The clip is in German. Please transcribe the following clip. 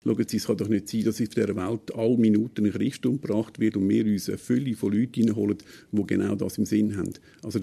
Schauen Sie, es kann doch nicht sein, dass auf dieser Welt alle Minuten eine Christstunde gebracht wird und wir uns eine Fülle von Leuten reinholen, die genau das im Sinn haben. Also